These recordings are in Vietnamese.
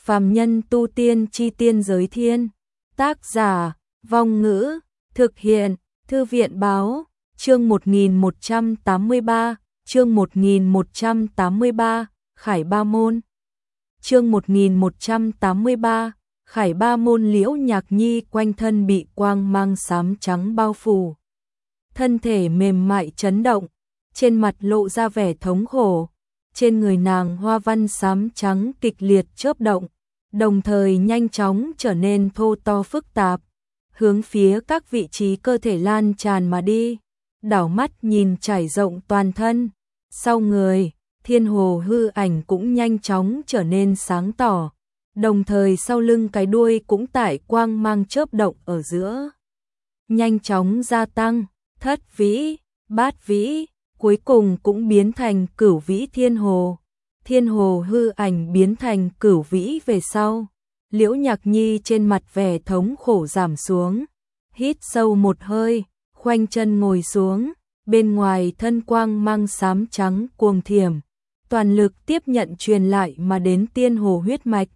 Phàm nhân tu tiên chi tiên giới thiên. Tác giả, Vong Ngữ, thực hiện, Thư viện báo, chương 1183, chương 1183, Khải Ba Môn. Chương 1183, Khải Ba Môn. Liễu Nhạc Nhi quanh thân bị quang mang xám trắng bao phủ. Thân thể mềm mại chấn động, trên mặt lộ ra vẻ thống khổ. Trên người nàng hoa văn xám trắng kịch liệt chớp động, đồng thời nhanh chóng trở nên thô to phức tạp, hướng phía các vị trí cơ thể lan tràn mà đi. Đảo mắt nhìn trải rộng toàn thân, sau người, thiên hồ hư ảnh cũng nhanh chóng trở nên sáng tỏ, đồng thời sau lưng cái đuôi cũng tại quang mang chớp động ở giữa. Nhanh chóng gia tăng, thất vĩ, bát vĩ, cuối cùng cũng biến thành cửu vĩ thiên hồ. Thiên hồ hư ảnh biến thành cửu vĩ về sau, Liễu Nhạc Nhi trên mặt vẻ thống khổ giảm xuống, hít sâu một hơi, khoanh chân ngồi xuống, bên ngoài thân quang mang xám trắng cuồng thiểm, toàn lực tiếp nhận truyền lại mà đến tiên hồ huyết mạch.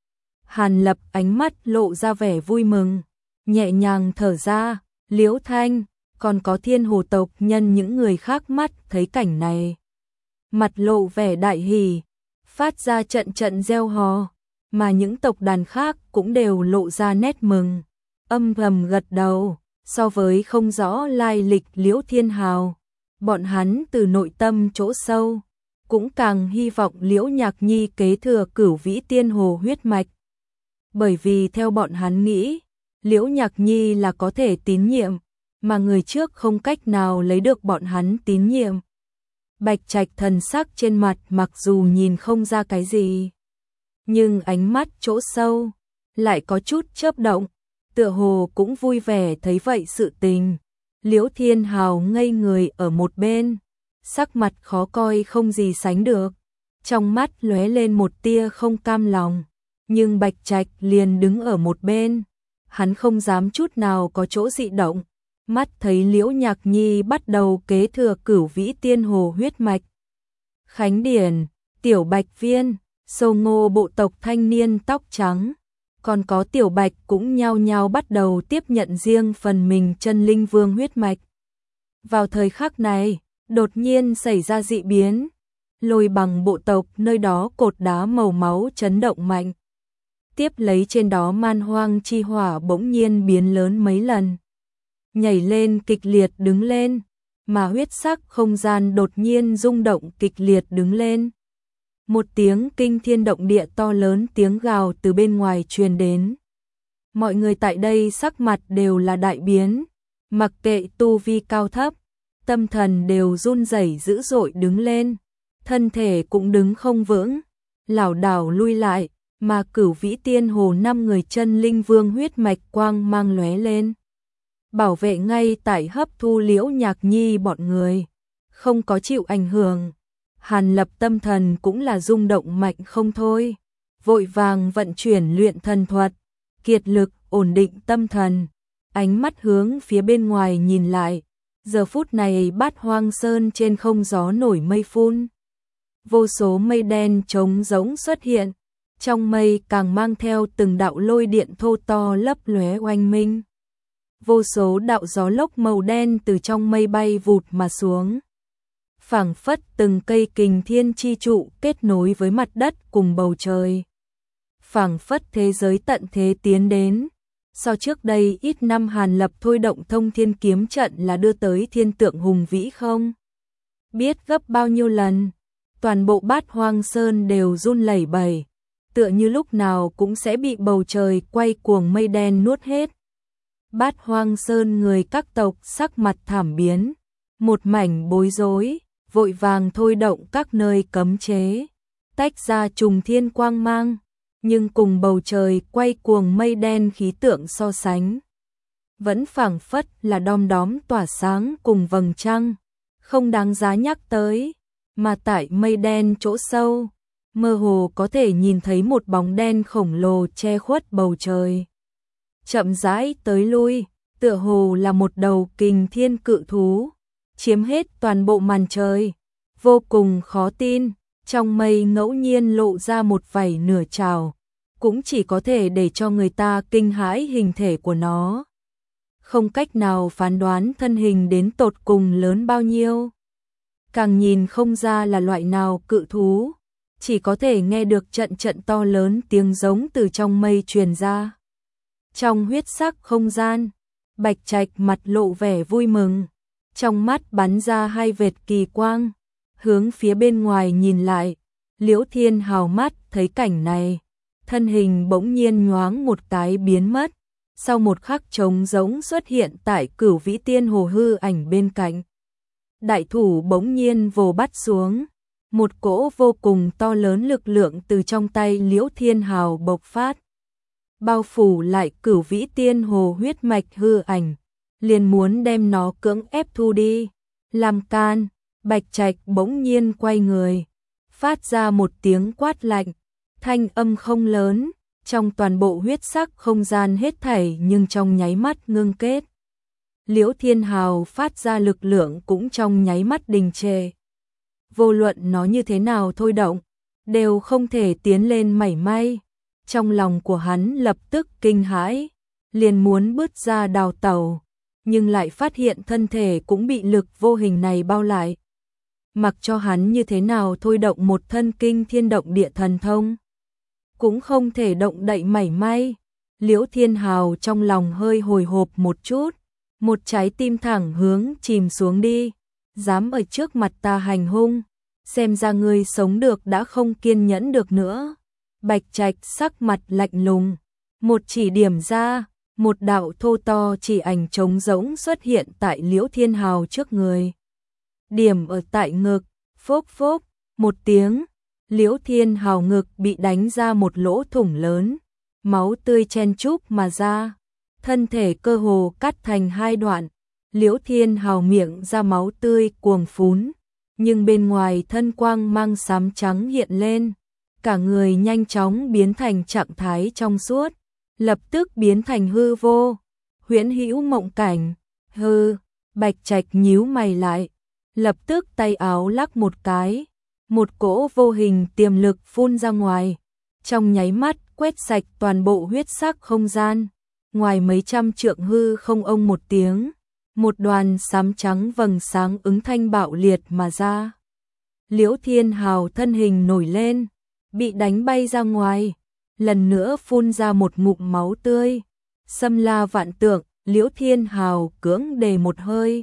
Hàn Lập ánh mắt lộ ra vẻ vui mừng, nhẹ nhàng thở ra, Liễu Thanh, còn có thiên hồ tộc nhân những người khác mắt thấy cảnh này. Mặt lộ vẻ đại hỉ, phát ra trận trận reo hò, mà những tộc đàn khác cũng đều lộ ra nét mừng, âm thầm gật đầu. So với không rõ lai lịch Liễu Thiên Hào, bọn hắn từ nội tâm chỗ sâu cũng càng hy vọng Liễu Nhạc Nhi kế thừa cửu vĩ tiên hồ huyết mạch. Bởi vì theo bọn hắn nghĩ, Liễu Nhạc Nhi là có thể tín nhiệm, mà người trước không cách nào lấy được bọn hắn tín nhiệm. Bạch Trạch thần sắc trên mặt mặc dù nhìn không ra cái gì, nhưng ánh mắt chỗ sâu lại có chút chớp động, tựa hồ cũng vui vẻ thấy vậy sự tình. Liễu Thiên Hào ngây người ở một bên, sắc mặt khó coi không gì sánh được, trong mắt lóe lên một tia không cam lòng, nhưng Bạch Trạch liền đứng ở một bên, hắn không dám chút nào có chỗ dị động, mắt thấy Liễu Nhạc Nhi bắt đầu kế thừa cửu vĩ tiên hồ huyết mạch. Khánh Điển, Tiểu Bạch Viên, Sâu Ngô bộ tộc thanh niên tóc trắng, còn có Tiểu Bạch cũng nhao nhao bắt đầu tiếp nhận riêng phần mình chân linh vương huyết mạch. Vào thời khắc này, đột nhiên xảy ra dị biến, Lôi Bằng bộ tộc nơi đó cột đá màu máu chấn động mạnh. Tiếp lấy trên đó man hoang chi hỏa bỗng nhiên biến lớn mấy lần, nhảy lên kịch liệt đứng lên, mà huyết sắc không gian đột nhiên rung động kịch liệt đứng lên. Một tiếng kinh thiên động địa to lớn tiếng gào từ bên ngoài truyền đến. Mọi người tại đây sắc mặt đều là đại biến, mặc kệ tu vi cao thấp, tâm thần đều run rẩy dữ dội đứng lên, thân thể cũng đứng không vững, lảo đảo lui lại, mà cửu vĩ tiên hồ 5 người chân linh vương huyết mạch quang mang lóe lên, bảo vệ ngay tại hấp thu Liễu Nhạc Nhi bọn người, không có chịu ảnh hưởng. Hàn Lập tâm thần cũng là rung động mạnh không thôi, vội vàng vận chuyển luyện thần thuật, kiệt lực ổn định tâm thần, ánh mắt hướng phía bên ngoài nhìn lại. Giờ phút này Bát Hoang Sơn trên không gió nổi mây phun, vô số mây đen trống rỗng xuất hiện, trong mây càng mang theo từng đạo lôi điện thô to lấp lóe oanh minh. Vô số đạo gió lốc màu đen từ trong mây bay vụt mà xuống, phảng phất từng cây kình thiên chi trụ kết nối với mặt đất cùng bầu trời. Phảng phất thế giới tận thế tiến đến. So trước đây ít năm Hàn Lập thôi động thông thiên kiếm trận là đưa tới thiên tượng hùng vĩ không biết gấp bao nhiêu lần. Toàn bộ Bát Hoang Sơn đều run lẩy bẩy, tựa như lúc nào cũng sẽ bị bầu trời quay cuồng mây đen nuốt hết. Bát Hoang Sơn người các tộc sắc mặt thảm biến, một mảnh bối rối, vội vàng thôi động các nơi cấm chế, tách ra trùng thiên quang mang, nhưng cùng bầu trời quay cuồng mây đen khí tượng so sánh, vẫn phảng phất là đom đóm tỏa sáng cùng vầng trăng, không đáng giá nhắc tới, mà tại mây đen chỗ sâu, mơ hồ có thể nhìn thấy một bóng đen khổng lồ che khuất bầu trời. Chậm rãi tới lui, tựa hồ là một đầu kình thiên cự thú, chiếm hết toàn bộ màn trời, vô cùng khó tin, trong mây ngẫu nhiên lộ ra một vảy nửa trào, cũng chỉ có thể để cho người ta kinh hãi hình thể của nó. Không cách nào phán đoán thân hình đến tột cùng lớn bao nhiêu. Càng nhìn không ra là loại nào cự thú, chỉ có thể nghe được trận trận to lớn tiếng giống từ trong mây truyền ra. Trong huyết sắc không gian, Bạch Trạch mặt lộ vẻ vui mừng, trong mắt bắn ra hai vệt kỳ quang, hướng phía bên ngoài nhìn lại. Liễu Thiên Hào mắt thấy cảnh này, thân hình bỗng nhiên nhoáng một cái biến mất, sau một khắc trống rỗng xuất hiện tại Cửu Vĩ Tiên Hồ hư ảnh bên cạnh. Đại thủ bỗng nhiên vồ bắt xuống, một cỗ vô cùng to lớn lực lượng từ trong tay Liễu Thiên Hào bộc phát, bao phủ lại Cửu Vĩ Tiên Hồ huyết mạch hư ảnh, liền muốn đem nó cưỡng ép thu đi. Làm can, Bạch Trạch bỗng nhiên quay người, phát ra một tiếng quát lạnh, thanh âm không lớn, trong toàn bộ huyết sắc không gian hết thảy nhưng trong nháy mắt ngưng kết. Liễu Thiên Hào phát ra lực lượng cũng trong nháy mắt đình trệ. Vô luận nó như thế nào thôi động, đều không thể tiến lên mảy may. Trong lòng của hắn lập tức kinh hãi, liền muốn bứt ra đào tẩu, nhưng lại phát hiện thân thể cũng bị lực vô hình này bao lại. Mặc cho hắn như thế nào thôi động một thân kinh thiên động địa thần thông, cũng không thể động đậy mảy may. Liễu Thiên Hào trong lòng hơi hồi hộp một chút, một trái tim thẳng hướng chìm xuống đi. Dám ở trước mặt ta hành hung, xem ra ngươi sống được đã không kiên nhẫn được nữa. Bạch Trạch sắc mặt lạnh lùng, một chỉ điểm ra, một đạo thô to chỉ ảnh trống rỗng xuất hiện tại Liễu Thiên Hào trước người. Điểm ở tại ngực, phốc phốc, một tiếng, Liễu Thiên Hào ngực bị đánh ra một lỗ thủng lớn, máu tươi chen chúc mà ra, thân thể cơ hồ cắt thành hai đoạn. Liễu Thiên Hào miệng ra máu tươi cuồng phún, nhưng bên ngoài thân quang mang xám trắng hiện lên, cả người nhanh chóng biến thành trạng thái trong suốt, lập tức biến thành hư vô, huyễn hữu mộng cảnh. Hư, Bạch Trạch nhíu mày lại, lập tức tay áo lắc một cái, một cỗ vô hình tiềm lực phun ra ngoài, trong nháy mắt quét sạch toàn bộ huyết sắc không gian. Ngoài mấy trăm trượng hư không ông một tiếng, một đoàn xám trắng vầng sáng ứng thanh bạo liệt mà ra. Liễu Thiên Hào thân hình nổi lên, bị đánh bay ra ngoài, lần nữa phun ra một ngụm máu tươi. Xâm la vạn tượng, Liễu Thiên Hào cưỡng đề một hơi,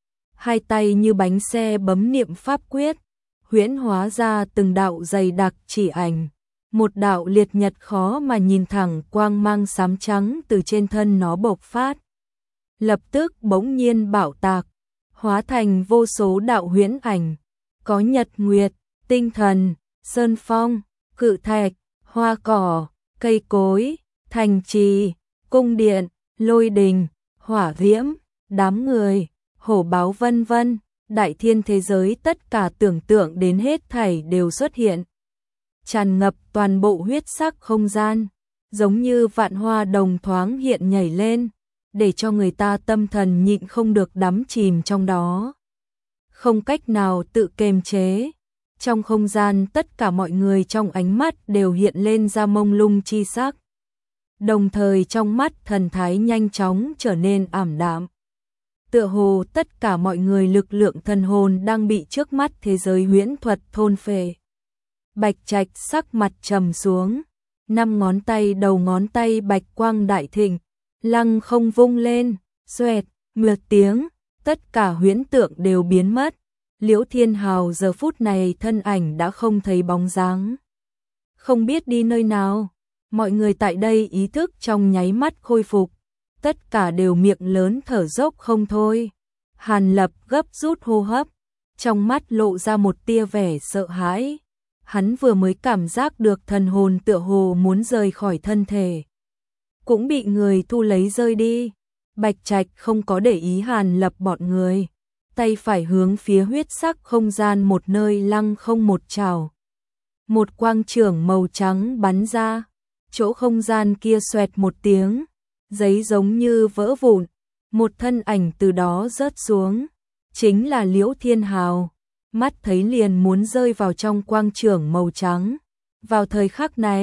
hai tay như bánh xe bấm niệm pháp quyết, huyễn hóa ra từng đạo dày đặc chỉ ảnh. Một đạo liệt nhật khó mà nhìn thẳng quang mang xám trắng từ trên thân nó bộc phát, lập tức bỗng nhiên bạo tạc, hóa thành vô số đạo huyễn ảnh, có nhật nguyệt, tinh thần, sơn phong, cự thạch, hoa cỏ, cây cối, thành trì, cung điện, lôi đình, hỏa diễm, đám người, hổ báo vân vân. Đại thiên thế giới tất cả tưởng tượng đến hết thảy đều xuất hiện, tràn ngập toàn bộ huyết sắc không gian, giống như vạn hoa đồng thoáng hiện nhảy lên, để cho người ta tâm thần nhịn không được đắm chìm trong đó, không cách nào tự kiềm chế. Trong không gian tất cả mọi người trong ánh mắt đều hiện lên ra mông lung chi sắc, đồng thời trong mắt thần thái nhanh chóng trở nên ảm đạm. Tựa hồ tất cả mọi người lực lượng thần hồn đang bị trước mắt thế giới huyễn thuật thôn phệ. Bạch Trạch sắc mặt trầm xuống, năm ngón tay đầu ngón tay bạch quang đại thịnh, lăng không vung lên, xoẹt, một tiếng, tất cả huyễn tượng đều biến mất. Liễu Thiên Hào giờ phút này thân ảnh đã không thấy bóng dáng, không biết đi nơi nào. Mọi người tại đây ý thức trong nháy mắt khôi phục, tất cả đều miệng lớn thở dốc không thôi. Hàn Lập gấp rút hô hấp, trong mắt lộ ra một tia vẻ sợ hãi. Hắn vừa mới cảm giác được thần hồn tựa hồ muốn rời khỏi thân thể, cũng bị người thu lấy rơi đi. Bạch Trạch không có để ý Hàn Lập bọn người, tay phải hướng phía huyết sắc không gian một nơi lăng không một trảo. Một quang chưởng màu trắng bắn ra, chỗ không gian kia xoẹt một tiếng, giấy giống như vỡ vụn, một thân ảnh từ đó rớt xuống, chính là Liễu Thiên Hào. Mắt thấy liền muốn rơi vào trong quang chưởng màu trắng. Vào thời khắc này,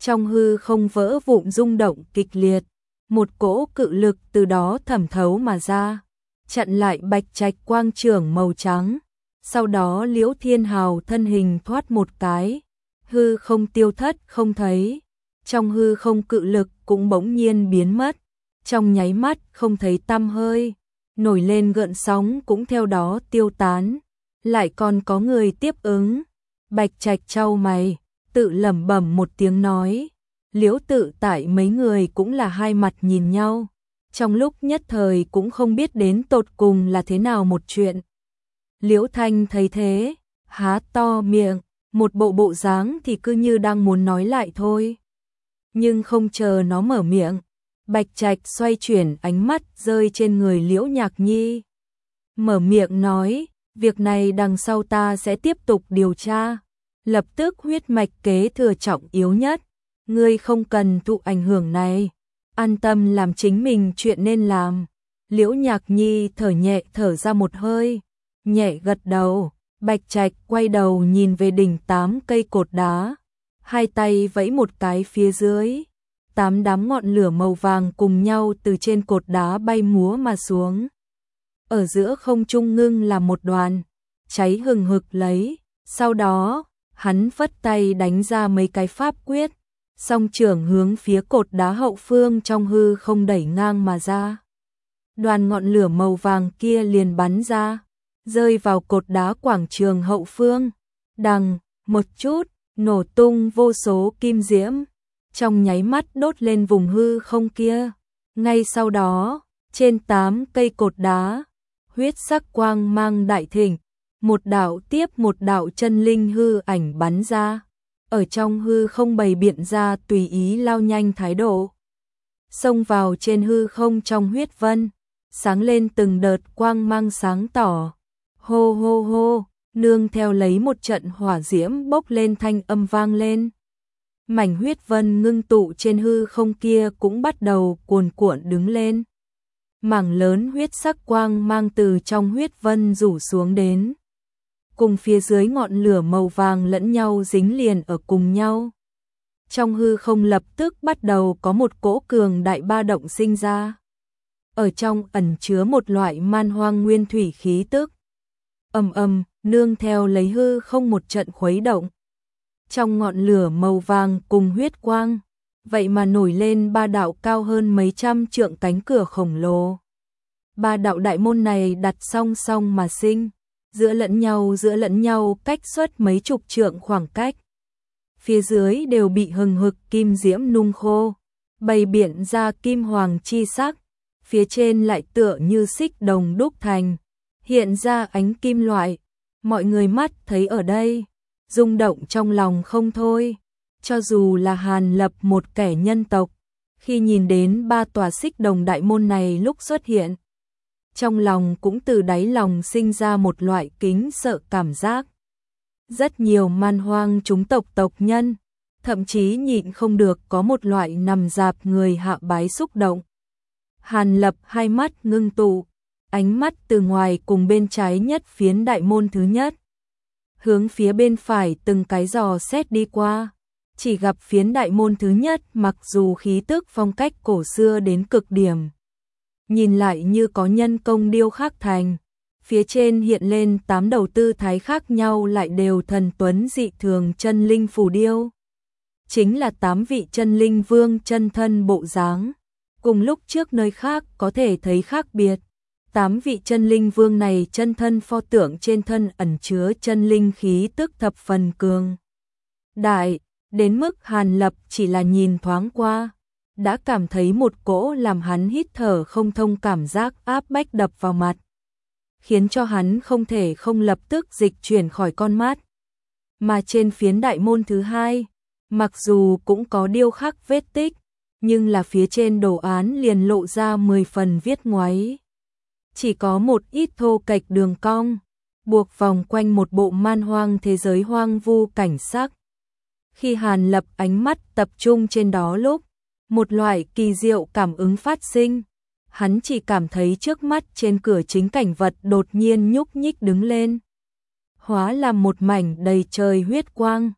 Trong hư không vỡ vụn rung động kịch liệt, một cỗ cự lực từ đó thẩm thấu mà ra, chặn lại bạch trạch quang trưởng màu trắng. Sau đó Liễu Thiên Hào thân hình thoát một cái, hư không tiêu thất không thấy. Trong hư không cự lực cũng bỗng nhiên biến mất, trong nháy mắt không thấy tăm hơi, nổi lên gợn sóng cũng theo đó tiêu tán. Lại còn có người tiếp ứng. Bạch Trạch chau mày, tự lẩm bẩm một tiếng nói. Liễu Tự Tại mấy người cũng là hai mặt nhìn nhau, trong lúc nhất thời cũng không biết đến tột cùng là thế nào một chuyện. Liễu Thanh thấy thế, há to miệng, một bộ dáng thì cứ như đang muốn nói lại thôi. Nhưng không chờ nó mở miệng, Bạch Trạch xoay chuyển ánh mắt rơi trên người Liễu Nhạc Nhi. Mở miệng nói, việc này đằng sau ta sẽ tiếp tục điều tra. Lập tức huyết mạch kế thừa trọng yếu nhất, ngươi không cần thụ ảnh hưởng này, an tâm làm chính mình chuyện nên làm. Liễu Nhạc Nhi thở nhẹ thở ra một hơi, nhẹ gật đầu. Bạch Trạch quay đầu nhìn về đỉnh 8 cây cột đá, hai tay vẫy một cái phía dưới, 8 đám ngọn lửa màu vàng cùng nhau từ trên cột đá bay múa mà xuống. Ở giữa không trung ngưng là một đoàn, cháy hừng hực lấy, sau đó, hắn phất tay đánh ra mấy cái pháp quyết, song trưởng hướng phía cột đá hậu phương trong hư không đẩy ngang mà ra. Đoàn ngọn lửa màu vàng kia liền bắn ra, rơi vào cột đá quảng trường hậu phương, đằng, một chút, nổ tung vô số kim diễm, trong nháy mắt đốt lên vùng hư không kia. Ngay sau đó, trên 8 cây cột đá, huyết sắc quang mang đại thịnh, một đạo tiếp một đạo chân linh hư ảnh bắn ra, ở trong hư không bày biện ra tùy ý lao nhanh thái độ. Xông vào trên hư không trong huyết vân, sáng lên từng đợt quang mang sáng tỏ. Hô hô hô, nương theo lấy một trận hỏa diễm bốc lên thanh âm vang lên. Mảnh huyết vân ngưng tụ trên hư không kia cũng bắt đầu cuồn cuộn đứng lên. Mảng lớn huyết sắc quang mang từ trong huyết vân rủ xuống đến, cùng phía dưới ngọn lửa màu vàng lẫn nhau dính liền ở cùng nhau. Trong hư không lập tức bắt đầu có một cỗ cường đại ba động sinh ra. Ở trong ẩn chứa một loại man hoang nguyên thủy khí tức. Ầm ầm, nương theo lấy hư không một trận khuấy động. Trong ngọn lửa màu vàng cùng huyết quang, vậy mà nổi lên ba đạo cao hơn mấy trăm trượng cánh cửa khổng lồ. Ba đạo đại môn này đặt song song mà sinh, giữa lẫn nhau cách suốt mấy chục trượng khoảng cách. Phía dưới đều bị hừng hực kim diễm nung khô, bày biện ra kim hoàng chi sắc, phía trên lại tựa như xích đồng đúc thành, hiện ra ánh kim loại. Mọi người mắt thấy ở đây, rung động trong lòng không thôi. Cho dù là Hàn Lập một kẻ nhân tộc, khi nhìn đến ba tòa xích đồng đại môn này lúc xuất hiện, trong lòng cũng từ đáy lòng sinh ra một loại kính sợ cảm giác. Rất nhiều man hoang chúng tộc nhân, thậm chí nhịn không được có một loại nằm dạp người hạ bái xúc động. Hàn Lập hai mắt ngưng tụ, ánh mắt từ ngoài cùng bên trái nhất phiến đại môn thứ nhất, hướng phía bên phải từng cái dò xét đi qua. Chỉ gặp phiến đại môn thứ nhất mặc dù khí tức phong cách cổ xưa đến cực điểm, nhìn lại như có nhân công điêu khắc thành, phía trên hiện lên 8 đầu tư thái khác nhau lại đều thần tuấn dị thường chân linh phù điêu. Chính là 8 vị chân linh vương chân thân bộ dáng. Cùng lúc trước nơi khác có thể thấy khác biệt, 8 vị chân linh vương này chân thân pho tượng trên thân ẩn chứa chân linh khí tức thập phần cường đại, đến mức Hàn Lập chỉ là nhìn thoáng qua, đã cảm thấy một cỗ làm hắn hít thở không thông cảm giác áp bách đập vào mặt, khiến cho hắn không thể không lập tức dịch chuyển khỏi con mắt. Mà trên phiến đại môn thứ hai, mặc dù cũng có điêu khắc vết tích, nhưng là phía trên đồ án liền lộ ra 10 phần viết ngoáy. Chỉ có một ít thô kệch đường cong, buộc vòng quanh một bộ man hoang thế giới hoang vu cảnh sắc. Khi Hàn Lập ánh mắt tập trung trên đó lúc, một loại kỳ diệu cảm ứng phát sinh. Hắn chỉ cảm thấy trước mắt trên cửa chính cảnh vật đột nhiên nhúc nhích đứng lên, hóa làm một mảnh đầy trời huyết quang.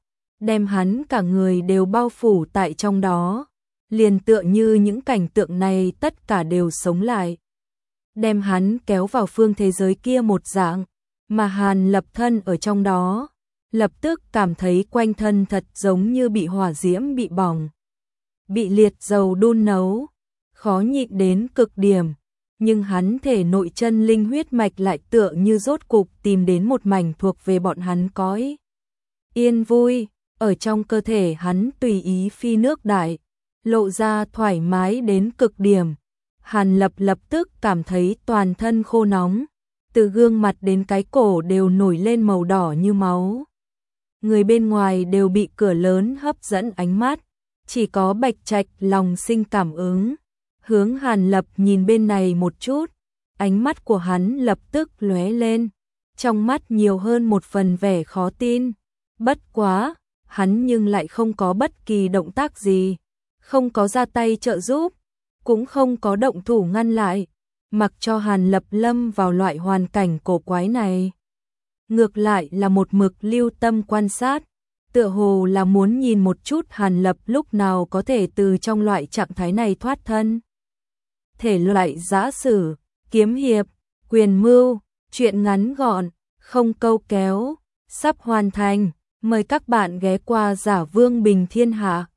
đem hắn cả người đều bao phủ tại trong đó, liền tựa như những cảnh tượng này tất cả đều sống lại, đem hắn kéo vào phương thế giới kia một dạng, mà Hàn Lập thân ở trong đó, lập tức cảm thấy quanh thân thật giống như bị hỏa diễm bị bỏng, bị liệt dầu đun nấu, khó nhịn đến cực điểm, nhưng hắn thể nội chân linh huyết mạch lại tựa như rốt cục tìm đến một mảnh thuộc về bọn hắn cõi yên vui, ở trong cơ thể hắn tùy ý phi nước đại, lộ ra thoải mái đến cực điểm. Hàn Lập lập tức cảm thấy toàn thân khô nóng, từ gương mặt đến cái cổ đều nổi lên màu đỏ như máu. Người bên ngoài đều bị cửa lớn hấp dẫn ánh mắt, chỉ có Bạch Trạch lòng sinh cảm ứng, hướng Hàn Lập nhìn bên này một chút, ánh mắt của hắn lập tức lóe lên, trong mắt nhiều hơn một phần vẻ khó tin, bất quá, hắn nhưng lại không có bất kỳ động tác gì, không có ra tay trợ giúp, cũng không có động thủ ngăn lại, mặc cho Hàn Lập lâm vào loại hoàn cảnh cổ quái này. Ngược lại là một mực lưu tâm quan sát, tựa hồ là muốn nhìn một chút Hàn Lập lúc nào có thể từ trong loại trạng thái này thoát thân. Thể loại giã sử, kiếm hiệp, quyền mưu, truyện ngắn gọn, không câu kéo, sắp hoàn thành, mời các bạn ghé qua Giả Vương Bình Thiên Hạ.